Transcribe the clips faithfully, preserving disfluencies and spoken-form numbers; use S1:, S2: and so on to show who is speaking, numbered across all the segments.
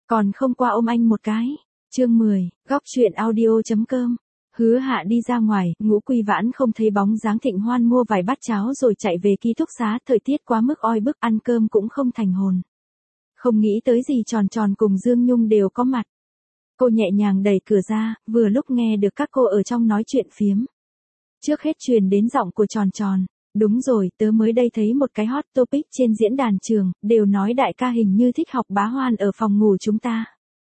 S1: Còn không qua ôm anh một cái. Chương mười, góc truyện audio.com. Hứa Hạ đi ra ngoài, Ngũ Quy Vãn không thấy bóng dáng Thịnh Hoan mua vài bát cháo rồi chạy về ký túc xá, thời tiết quá mức oi bức, ăn cơm cũng không thành hồn. Không nghĩ tới gì Tròn Tròn cùng Dương Nhung đều có mặt. Cô nhẹ nhàng đẩy cửa ra, vừa lúc nghe được các cô ở trong nói chuyện phiếm. Trước hết truyền đến giọng của Tròn Tròn. Đúng rồi, tớ mới đây thấy một cái hot topic trên diễn đàn trường, đều nói đại ca hình như thích học Bá Hoan ở phòng ngủ chúng ta.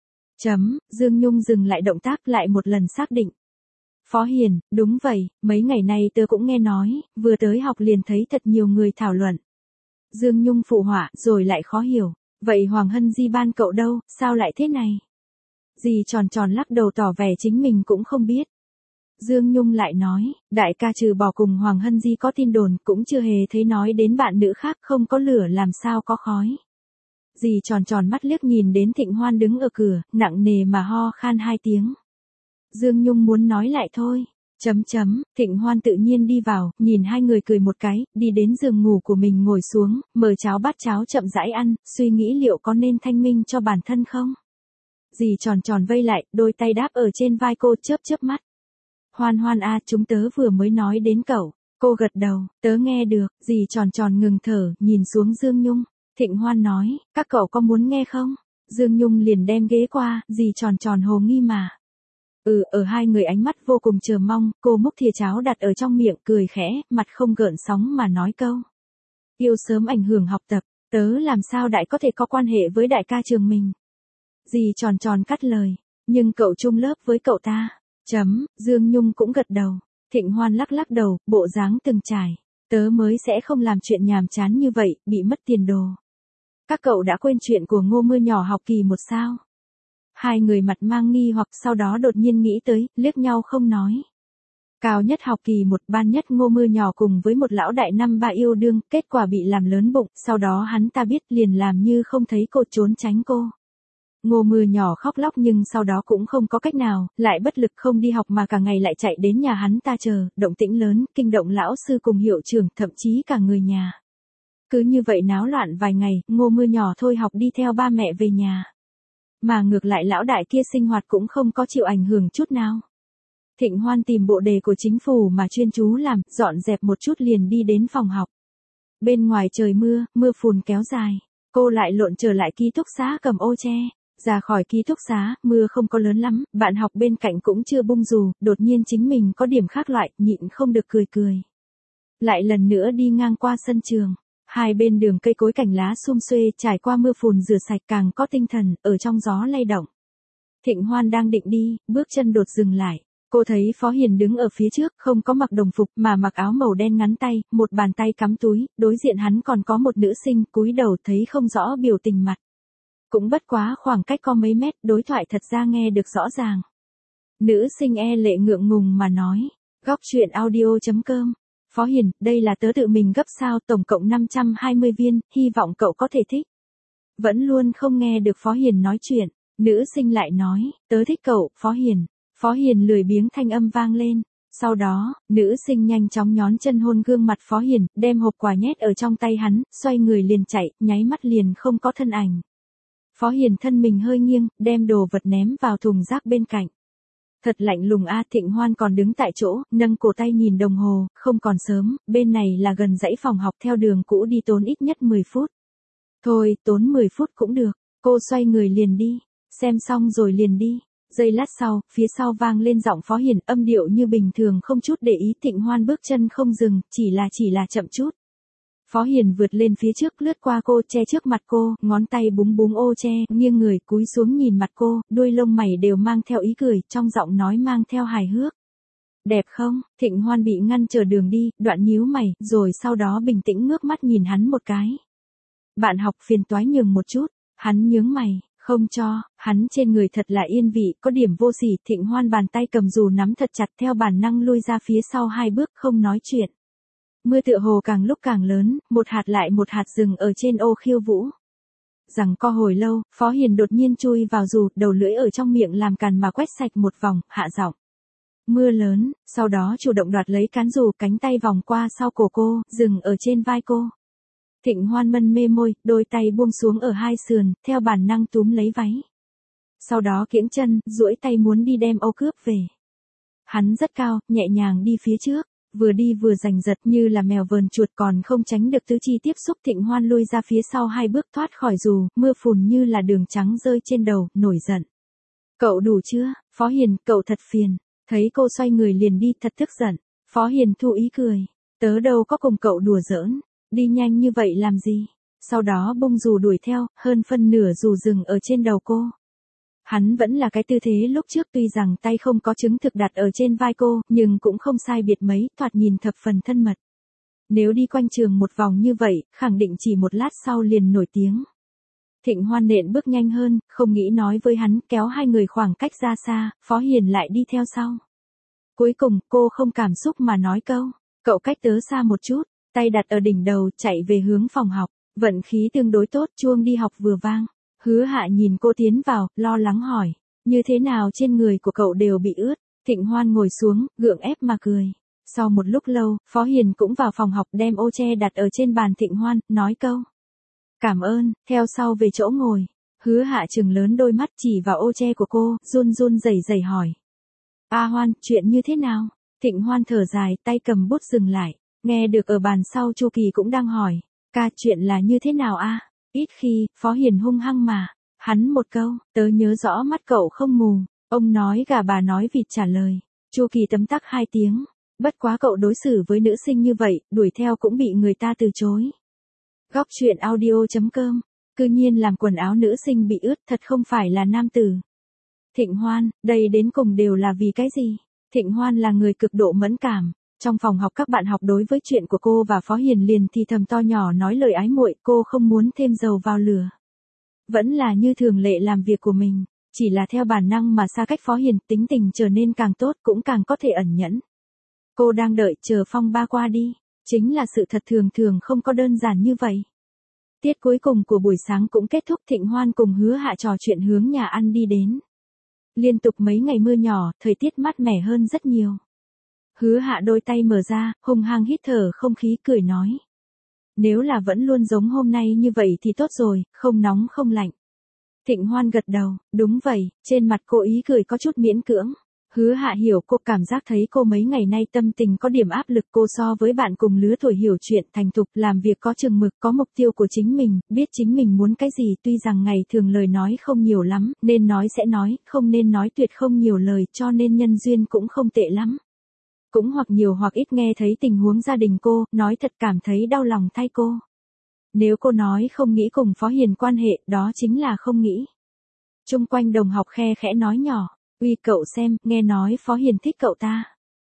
S1: Chấm, Dương Nhung dừng lại động tác lại một lần xác định. Phó Hiền, đúng vậy, mấy ngày nay tớ cũng nghe nói, vừa tới học liền thấy thật nhiều người thảo luận. Dương Nhung phụ họa, rồi lại khó hiểu, vậy Hoàng Hân Di ban cậu đâu, sao lại thế này? Dì Tròn Tròn lắc đầu tỏ vẻ chính mình cũng không biết. Dương Nhung lại nói, đại ca trừ bỏ cùng Hoàng Hân Di có tin đồn, cũng chưa hề thấy nói đến bạn nữ khác, không có lửa làm sao có khói. Dì Tròn Tròn mắt liếc nhìn đến Thịnh Hoan đứng ở cửa, nặng nề mà ho khan hai tiếng. Dương Nhung muốn nói lại thôi. Chấm chấm, Thịnh Hoan tự nhiên đi vào, nhìn hai người cười một cái, đi đến giường ngủ của mình ngồi xuống, mở cháo bát cháo chậm rãi ăn, suy nghĩ liệu có nên thanh minh cho bản thân không. Dì Tròn Tròn vây lại, đôi tay đáp ở trên vai cô, chớp chớp mắt. Hoan Hoan a, chúng tớ vừa mới nói đến cậu. Cô gật đầu, tớ nghe được. Dì Tròn Tròn ngừng thở, nhìn xuống Dương Nhung. Thịnh Hoan nói, các cậu có muốn nghe không? Dương Nhung liền đem ghế qua, dì Tròn Tròn hồ nghi mà. Ừ, ở hai người ánh mắt vô cùng chờ mong, cô múc thìa cháo đặt ở trong miệng, cười khẽ, mặt không gợn sóng mà nói câu. Yêu sớm ảnh hưởng học tập, tớ làm sao đại có thể có quan hệ với đại ca trường mình. Dì Tròn Tròn cắt lời, nhưng cậu chung lớp với cậu ta. Chấm, Dương Nhung cũng gật đầu. Thịnh Hoan lắc lắc đầu, bộ dáng từng trải. Tớ mới sẽ không làm chuyện nhàm chán như vậy, bị mất tiền đồ. Các cậu đã quên chuyện của Ngô Mưa nhỏ học kỳ một sao? Hai người mặt mang nghi hoặc sau đó đột nhiên nghĩ tới, liếc nhau không nói. Cao nhất học kỳ một, ban nhất Ngô Mưa nhỏ cùng với một lão đại năm ba yêu đương, kết quả bị làm lớn bụng, sau đó hắn ta biết liền làm như không thấy cô, trốn tránh cô. Ngô Mưa nhỏ khóc lóc nhưng sau đó cũng không có cách nào, lại bất lực không đi học mà cả ngày lại chạy đến nhà hắn ta chờ, động tĩnh lớn, kinh động lão sư cùng hiệu trưởng, thậm chí cả người nhà. Cứ như vậy náo loạn vài ngày, Ngô Mưa nhỏ thôi học đi theo ba mẹ về nhà. Mà ngược lại lão đại kia sinh hoạt cũng không có chịu ảnh hưởng chút nào. Thịnh Hoan tìm bộ đề của chính phủ mà chuyên chú làm, dọn dẹp một chút liền đi đến phòng học. Bên ngoài trời mưa, mưa phùn kéo dài, cô lại lộn trở lại ký túc xá cầm ô che. Ra khỏi ký túc xá, mưa không có lớn lắm, bạn học bên cạnh cũng chưa bung dù, đột nhiên chính mình có điểm khác loại, nhịn không được cười cười. Lại lần nữa đi ngang qua sân trường, hai bên đường cây cối cành lá sum xuê trải qua mưa phùn rửa sạch càng có tinh thần, ở trong gió lay động. Thịnh Hoan đang định đi, bước chân đột dừng lại. Cô thấy Phó Hiền đứng ở phía trước, không có mặc đồng phục mà mặc áo màu đen ngắn tay, một bàn tay cắm túi, đối diện hắn còn có một nữ sinh, cúi đầu thấy không rõ biểu tình mặt. Cũng bất quá khoảng cách có mấy mét, đối thoại thật ra nghe được rõ ràng. Nữ sinh e lệ ngượng ngùng mà nói, góc truyện audio.com. Phó Hiền, đây là tớ tự mình gấp sao, tổng cộng năm trăm hai mươi viên, hy vọng cậu có thể thích. Vẫn luôn không nghe được Phó Hiền nói chuyện, nữ sinh lại nói, tớ thích cậu, Phó Hiền. Phó Hiền lười biếng thanh âm vang lên. Sau đó, nữ sinh nhanh chóng nhón chân hôn gương mặt Phó Hiền, đem hộp quà nhét ở trong tay hắn, xoay người liền chạy, nháy mắt liền không có thân ảnh. Phó Hiền thân mình hơi nghiêng, đem đồ vật ném vào thùng rác bên cạnh. Thật lạnh lùng a. Thịnh Hoan còn đứng tại chỗ, nâng cổ tay nhìn đồng hồ, không còn sớm, bên này là gần dãy phòng học, theo đường cũ đi tốn ít nhất mười phút. Thôi, tốn mười phút cũng được, cô xoay người liền đi, xem xong rồi liền đi. Giây lát sau, phía sau vang lên giọng Phó Hiền, âm điệu như bình thường không chút để ý. Thịnh Hoan bước chân không dừng, chỉ là chỉ là chậm chút. Phó Hiền vượt lên phía trước, lướt qua cô, che trước mặt cô, ngón tay búng búng ô che, nghiêng người cúi xuống nhìn mặt cô, đuôi lông mày đều mang theo ý cười, trong giọng nói mang theo hài hước. Đẹp không? Thịnh Hoan bị ngăn trở đường đi, đoạn nhíu mày, rồi sau đó bình tĩnh ngước mắt nhìn hắn một cái. Bạn học phiền toái nhường một chút, hắn nhướng mày, không cho, hắn trên người thật là yên vị, có điểm vô sỉ. Thịnh Hoan bàn tay cầm dù nắm thật chặt, theo bản năng lui ra phía sau hai bước, không nói chuyện. Mưa tựa hồ càng lúc càng lớn, một hạt lại một hạt rừng ở trên ô khiêu vũ. Rằng co hồi lâu, Phó Hiền đột nhiên chui vào dù, đầu lưỡi ở trong miệng làm càn mà quét sạch một vòng, hạ giọng. Mưa lớn, sau đó chủ động đoạt lấy cán dù, cánh tay vòng qua sau cổ cô, dừng ở trên vai cô. Thịnh Hoan mân mê môi, đôi tay buông xuống ở hai sườn, theo bản năng túm lấy váy. Sau đó kiễng chân, duỗi tay muốn đi đem ô cướp về. Hắn rất cao, nhẹ nhàng đi phía trước, vừa đi vừa giành giật như là mèo vờn chuột còn không tránh được tứ chi tiếp xúc. Thịnh Hoan lui ra phía sau hai bước thoát khỏi dù, mưa phùn như là đường trắng rơi trên đầu, nổi giận. Cậu đủ chưa, Phó Hiền, cậu thật phiền. Thấy cô xoay người liền đi thật tức giận. Phó Hiền thu ý cười. Tớ đâu có cùng cậu đùa giỡn, đi nhanh như vậy làm gì. Sau đó bung dù đuổi theo, hơn phân nửa dù dừng ở trên đầu cô. Hắn vẫn là cái tư thế lúc trước, tuy rằng tay không có chứng thực đặt ở trên vai cô, nhưng cũng không sai biệt mấy, thoạt nhìn thập phần thân mật. Nếu đi quanh trường một vòng như vậy, khẳng định chỉ một lát sau liền nổi tiếng. Thịnh Hoan nện bước nhanh hơn, không nghĩ nói với hắn, kéo hai người khoảng cách ra xa, Phó Hiền lại đi theo sau. Cuối cùng, cô không cảm xúc mà nói câu, cậu cách tớ xa một chút, tay đặt ở đỉnh đầu, chạy về hướng phòng học, vận khí tương đối tốt, chuông đi học vừa vang. Hứa Hạ nhìn cô tiến vào, lo lắng hỏi, như thế nào trên người của cậu đều bị ướt. Thịnh Hoan ngồi xuống, gượng ép mà cười. Sau một lúc lâu, Phó Hiền cũng vào phòng học đem ô che đặt ở trên bàn Thịnh Hoan, nói câu. Cảm ơn, theo sau về chỗ ngồi. Hứa Hạ trừng lớn đôi mắt chỉ vào ô che của cô, run run rẩy rẩy hỏi. A Hoan, chuyện như thế nào? Thịnh Hoan thở dài, tay cầm bút dừng lại. Nghe được ở bàn sau Chu Kỳ cũng đang hỏi. Ca, chuyện là như thế nào a? Ít khi, Phó Hiền hung hăng mà. Hắn một câu, tớ nhớ rõ mắt cậu không mù. Ông nói gà bà nói vịt trả lời. Chu Kỳ tấm tắc hai tiếng. Bất quá cậu đối xử với nữ sinh như vậy, đuổi theo cũng bị người ta từ chối. Góc truyện audio chấm com. Cư nhiên làm quần áo nữ sinh bị ướt, thật không phải là nam tử. Thịnh Hoan, đây đến cùng đều là vì cái gì? Thịnh Hoan là người cực độ mẫn cảm. Trong phòng học các bạn học đối với chuyện của cô và Phó Hiền liền thì thầm to nhỏ nói lời ái muội, cô không muốn thêm dầu vào lửa. Vẫn là như thường lệ làm việc của mình, chỉ là theo bản năng mà xa cách Phó Hiền, tính tình trở nên càng tốt cũng càng có thể ẩn nhẫn. Cô đang đợi chờ phong ba qua đi, chính là sự thật thường thường không có đơn giản như vậy. Tiết cuối cùng của buổi sáng cũng kết thúc, Thịnh Hoan cùng Hứa Hạ trò chuyện hướng nhà ăn đi đến. Liên tục mấy ngày mưa nhỏ, thời tiết mát mẻ hơn rất nhiều. Hứa Hạ đôi tay mở ra, hung hăng hít thở không khí cười nói. Nếu là vẫn luôn giống hôm nay như vậy thì tốt rồi, không nóng không lạnh. Thịnh Hoan gật đầu, đúng vậy, trên mặt cô ý cười có chút miễn cưỡng. Hứa Hạ hiểu cô, cảm giác thấy cô mấy ngày nay tâm tình có điểm áp lực. Cô so với bạn cùng lứa tuổi hiểu chuyện thành thục, làm việc có chừng mực, có mục tiêu của chính mình, biết chính mình muốn cái gì. Tuy rằng ngày thường lời nói không nhiều lắm, nên nói sẽ nói, không nên nói tuyệt không nhiều lời, cho nên nhân duyên cũng không tệ lắm. Cũng hoặc nhiều hoặc ít nghe thấy tình huống gia đình cô, nói thật cảm thấy đau lòng thay cô. Nếu cô nói không nghĩ cùng Phó Hiền quan hệ, đó chính là không nghĩ. Chung quanh đồng học khe khẽ nói nhỏ, uy cậu xem, nghe nói Phó Hiền thích cậu ta.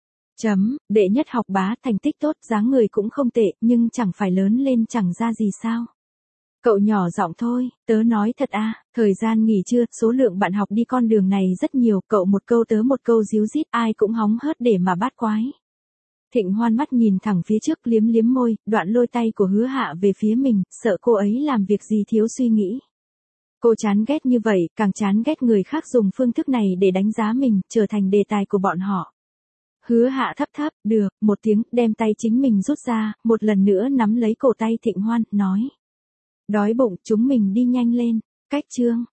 S1: Chấm, đệ nhất học bá, thành tích tốt, dáng người cũng không tệ, nhưng chẳng phải lớn lên chẳng ra gì sao. Cậu nhỏ giọng thôi, tớ nói thật à, thời gian nghỉ trưa, số lượng bạn học đi con đường này rất nhiều, cậu một câu tớ một câu díu dít, ai cũng hóng hớt để mà bát quái. Thịnh Hoan mắt nhìn thẳng phía trước, liếm liếm môi, đoạn lôi tay của Hứa Hạ về phía mình, sợ cô ấy làm việc gì thiếu suy nghĩ. Cô chán ghét như vậy, càng chán ghét người khác dùng phương thức này để đánh giá mình, trở thành đề tài của bọn họ. Hứa Hạ thấp thấp, được, một tiếng, đem tay chính mình rút ra, một lần nữa nắm lấy cổ tay Thịnh Hoan, nói. Đói bụng, chúng mình đi nhanh lên, cách chương.